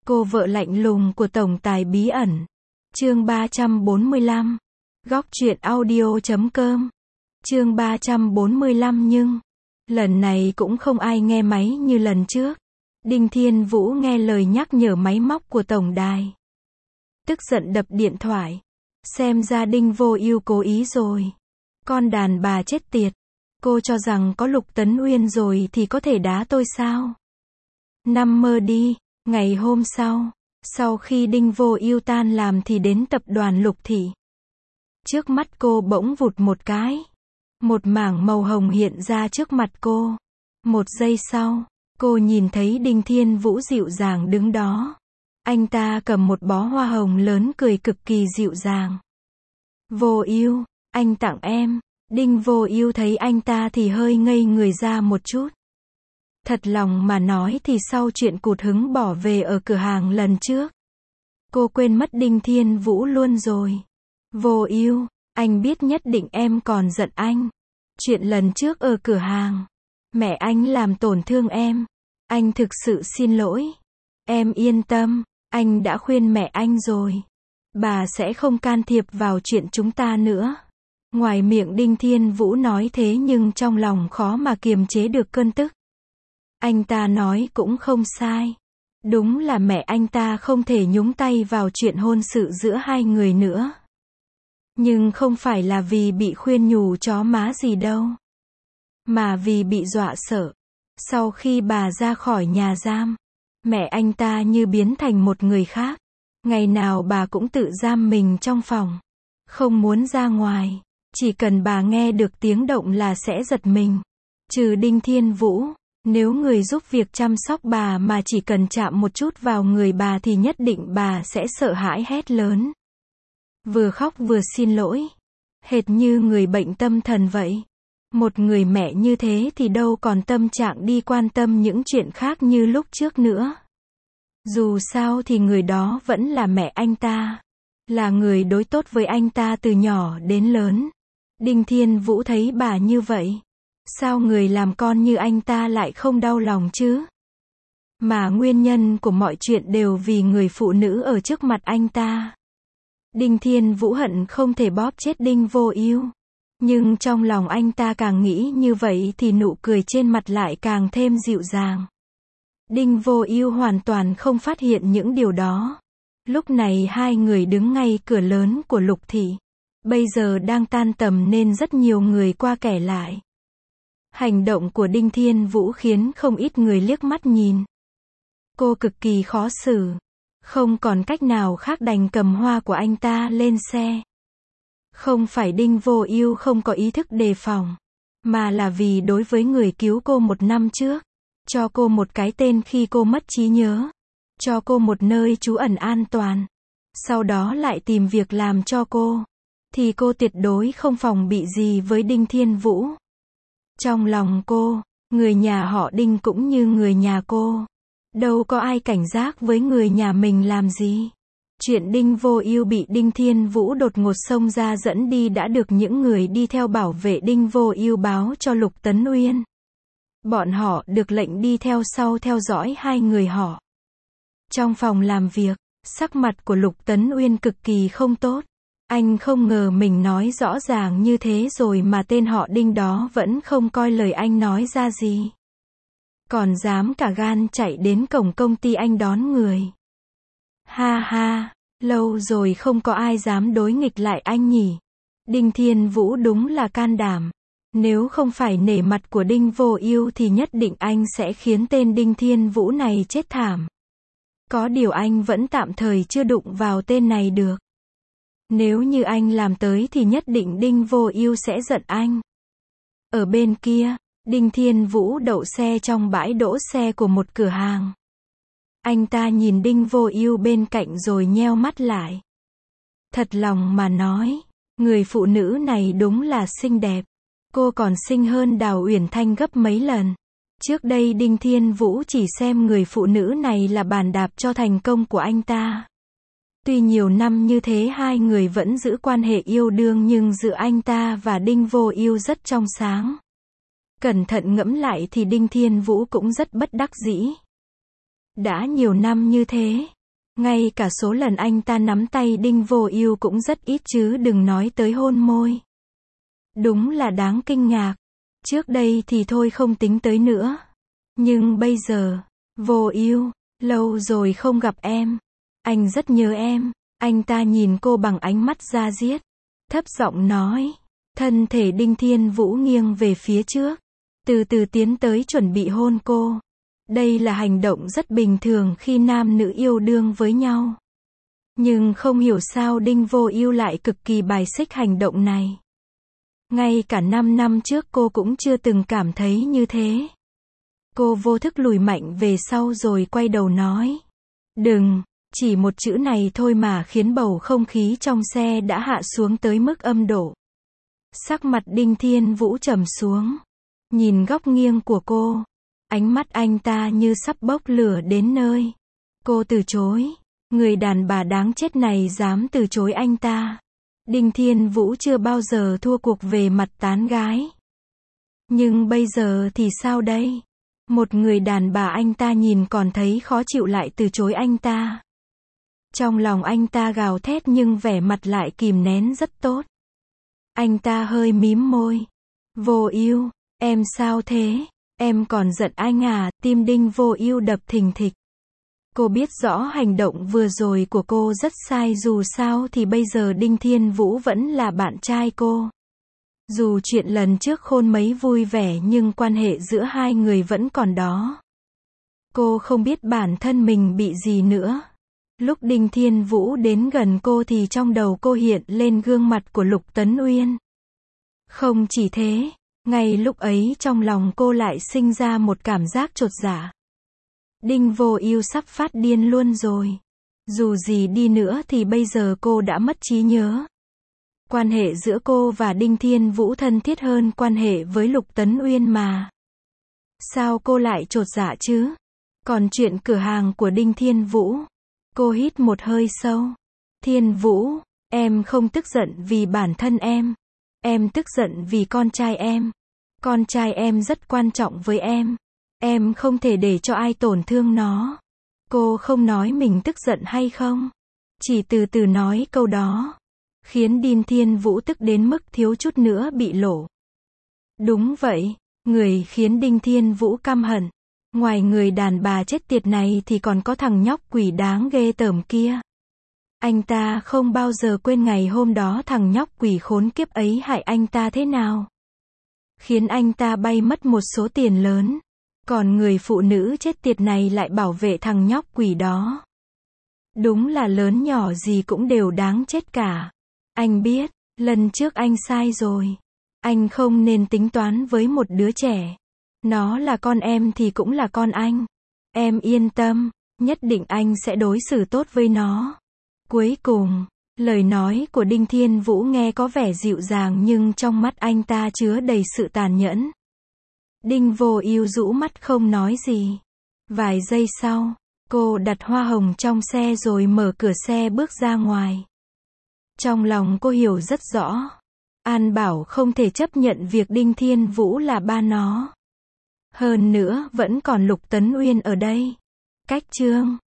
Cô vợ lạnh lùng của tổng tài bí ẩn. Chương 345. Góc truyện audio.com. Chương 345 nhưng lần này cũng không ai nghe máy như lần trước. Đinh Thiên Vũ nghe lời nhắc nhở máy móc của tổng đài. Tức giận đập điện thoại. Xem ra Đinh Vô Ưu cố ý rồi. Con đàn bà chết tiệt. Cô cho rằng có Lục Tấn Uyên rồi thì có thể đá tôi sao? Nằm mơ đi. Ngày hôm sau khi Đinh Vô Ưu tan làm thì đến tập đoàn Lục Thị. Trước mắt cô bỗng vụt một cái. Một mảng màu hồng hiện ra trước mặt cô. Một giây sau, cô nhìn thấy Đinh Thiên Vũ dịu dàng đứng đó. Anh ta cầm một bó hoa hồng lớn cười cực kỳ dịu dàng. Vô Ưu, anh tặng em. Đinh Vô Ưu thấy anh ta thì hơi ngây người ra một chút. Thật lòng mà nói thì sau chuyện cụt hứng bỏ về ở cửa hàng lần trước, cô quên mất Đinh Thiên Vũ luôn rồi. Vô Ưu, anh biết nhất định em còn giận anh. Chuyện lần trước ở cửa hàng, mẹ anh làm tổn thương em. Anh thực sự xin lỗi. Em yên tâm, anh đã khuyên mẹ anh rồi. Bà sẽ không can thiệp vào chuyện chúng ta nữa. Ngoài miệng Đinh Thiên Vũ nói thế nhưng trong lòng khó mà kiềm chế được cơn tức. Anh ta nói cũng không sai. Đúng là mẹ anh ta không thể nhúng tay vào chuyện hôn sự giữa hai người nữa. Nhưng không phải là vì bị khuyên nhủ chó má gì đâu. Mà vì bị dọa sợ. Sau khi bà ra khỏi nhà giam, mẹ anh ta như biến thành một người khác. Ngày nào bà cũng tự giam mình trong phòng. Không muốn ra ngoài. Chỉ cần bà nghe được tiếng động là sẽ giật mình. Trừ Đinh Thiên Vũ, nếu người giúp việc chăm sóc bà mà chỉ cần chạm một chút vào người bà thì nhất định bà sẽ sợ hãi hét lớn. Vừa khóc vừa xin lỗi. Hệt như người bệnh tâm thần vậy. Một người mẹ như thế thì đâu còn tâm trạng đi quan tâm những chuyện khác như lúc trước nữa. Dù sao thì người đó vẫn là mẹ anh ta. Là người đối tốt với anh ta từ nhỏ đến lớn. Đinh Thiên Vũ thấy bà như vậy. Sao người làm con như anh ta lại không đau lòng chứ? Mà nguyên nhân của mọi chuyện đều vì người phụ nữ ở trước mặt anh ta. Đinh Thiên Vũ hận không thể bóp chết Đinh Vô Ưu. Nhưng trong lòng anh ta càng nghĩ như vậy thì nụ cười trên mặt lại càng thêm dịu dàng. Đinh Vô Ưu hoàn toàn không phát hiện những điều đó. Lúc này hai người đứng ngay cửa lớn của Lục Thị. Bây giờ đang tan tầm nên rất nhiều người qua kẻ lại. Hành động của Đinh Thiên Vũ khiến không ít người liếc mắt nhìn. Cô cực kỳ khó xử. Không còn cách nào khác đành cầm hoa của anh ta lên xe. Không phải Đinh Vô Ưu không có ý thức đề phòng. Mà là vì đối với người cứu cô 1 năm trước. Cho cô một cái tên khi cô mất trí nhớ. Cho cô một nơi trú ẩn an toàn. Sau đó lại tìm việc làm cho cô. Thì cô tuyệt đối không phòng bị gì với Đinh Thiên Vũ. Trong lòng cô, người nhà họ Đinh cũng như người nhà cô. Đâu có ai cảnh giác với người nhà mình làm gì. Chuyện Đinh Vô Ưu bị Đinh Thiên Vũ đột ngột xông ra dẫn đi đã được những người đi theo bảo vệ Đinh Vô Ưu báo cho Lục Tấn Uyên. Bọn họ được lệnh đi theo sau theo dõi hai người họ. Trong phòng làm việc, sắc mặt của Lục Tấn Uyên cực kỳ không tốt. Anh không ngờ mình nói rõ ràng như thế rồi mà tên họ Đinh đó vẫn không coi lời anh nói ra gì. Còn dám cả gan chạy đến cổng công ty anh đón người. Ha ha, lâu rồi không có ai dám đối nghịch lại anh nhỉ. Đinh Thiên Vũ đúng là can đảm. Nếu không phải nể mặt của Đinh Vô Ưu thì nhất định anh sẽ khiến tên Đinh Thiên Vũ này chết thảm. Có điều anh vẫn tạm thời chưa đụng vào tên này được. Nếu như anh làm tới thì nhất định Đinh Vô Ưu sẽ giận anh. Ở bên kia, Đinh Thiên Vũ đậu xe trong bãi đỗ xe của một cửa hàng. Anh ta nhìn Đinh Vô Ưu bên cạnh rồi nheo mắt lại. Thật lòng mà nói, người phụ nữ này đúng là xinh đẹp. Cô còn xinh hơn Đào Uyển Thanh gấp mấy lần. Trước đây Đinh Thiên Vũ chỉ xem người phụ nữ này là bàn đạp cho thành công của anh ta. Tuy nhiều năm như thế hai người vẫn giữ quan hệ yêu đương nhưng giữa anh ta và Đinh Vô Ưu rất trong sáng. Cẩn thận ngẫm lại thì Đinh Thiên Vũ cũng rất bất đắc dĩ. Đã nhiều năm như thế, Ngay cả số lần anh ta nắm tay Đinh Vô Ưu cũng rất ít chứ đừng nói tới hôn môi. Đúng là đáng kinh ngạc. Trước đây thì thôi không tính tới nữa. Nhưng bây giờ, Vô Ưu, lâu rồi không gặp em. Anh rất nhớ em. Anh ta nhìn cô bằng ánh mắt da diết. Thấp giọng nói. Thân thể Đinh Thiên Vũ nghiêng về phía trước. Từ từ tiến tới chuẩn bị hôn cô. Đây là hành động rất bình thường khi nam nữ yêu đương với nhau. Nhưng không hiểu sao Đinh Vô Ưu lại cực kỳ bài xích hành động này. Ngay cả 5 năm trước cô cũng chưa từng cảm thấy như thế. Cô vô thức lùi mạnh về sau rồi quay đầu nói. Đừng, chỉ một chữ này thôi mà khiến bầu không khí trong xe đã hạ xuống tới mức âm độ. Sắc mặt Đinh Thiên Vũ trầm xuống. Nhìn góc nghiêng của cô. Ánh mắt anh ta như sắp bốc lửa đến nơi. Cô từ chối. Người đàn bà đáng chết này dám từ chối anh ta. Đinh Thiên Vũ chưa bao giờ thua cuộc về mặt tán gái. Nhưng bây giờ thì sao đây? Một người đàn bà anh ta nhìn còn thấy khó chịu lại từ chối anh ta. Trong lòng anh ta gào thét nhưng vẻ mặt lại kìm nén rất tốt. Anh ta hơi mím môi. Vô Ưu, em sao thế? Em còn giận anh à? Tim Đinh Vô Ưu đập thình thịch. Cô biết rõ hành động vừa rồi của cô rất sai, dù sao thì bây giờ Đinh Thiên Vũ vẫn là bạn trai cô. Dù chuyện lần trước khôn mấy vui vẻ nhưng quan hệ giữa hai người vẫn còn đó. Cô không biết bản thân mình bị gì nữa. Lúc Đinh Thiên Vũ đến gần cô thì trong đầu cô hiện lên gương mặt của Lục Tấn Uyên. Không chỉ thế, ngay lúc ấy trong lòng cô lại sinh ra một cảm giác chột dạ. Đinh Vô Ưu sắp phát điên luôn rồi. Dù gì đi nữa thì bây giờ cô đã mất trí nhớ. Quan hệ giữa cô và Đinh Thiên Vũ thân thiết hơn quan hệ với Lục Tấn Uyên mà. Sao cô lại chột dạ chứ? Còn chuyện cửa hàng của Đinh Thiên Vũ. Cô hít một hơi sâu. Thiên Vũ, em không tức giận vì bản thân em. Em tức giận vì con trai em. Con trai em rất quan trọng với em. Em không thể để cho ai tổn thương nó. Cô không nói mình tức giận hay không. Chỉ từ từ nói câu đó. Khiến Đinh Thiên Vũ tức đến mức thiếu chút nữa bị lộ. Đúng vậy, người khiến Đinh Thiên Vũ căm hận. Ngoài người đàn bà chết tiệt này thì còn có thằng nhóc quỷ đáng ghê tởm kia. Anh ta không bao giờ quên ngày hôm đó thằng nhóc quỷ khốn kiếp ấy hại anh ta thế nào. Khiến anh ta bay mất một số tiền lớn. Còn người phụ nữ chết tiệt này lại bảo vệ thằng nhóc quỷ đó. Đúng là lớn nhỏ gì cũng đều đáng chết cả. Anh biết, lần trước anh sai rồi. Anh không nên tính toán với một đứa trẻ. Nó là con em thì cũng là con anh. Em yên tâm, nhất định anh sẽ đối xử tốt với nó. Cuối cùng, lời nói của Đinh Thiên Vũ nghe có vẻ dịu dàng nhưng trong mắt anh ta chứa đầy sự tàn nhẫn. Đinh Vô Ưu rũ mắt không nói gì. Vài giây sau, cô đặt hoa hồng trong xe rồi mở cửa xe bước ra ngoài. Trong lòng cô hiểu rất rõ. An Bảo không thể chấp nhận việc Đinh Thiên Vũ là ba nó. Hơn nữa, vẫn còn Lục Tấn Uyên ở đây. Cách chương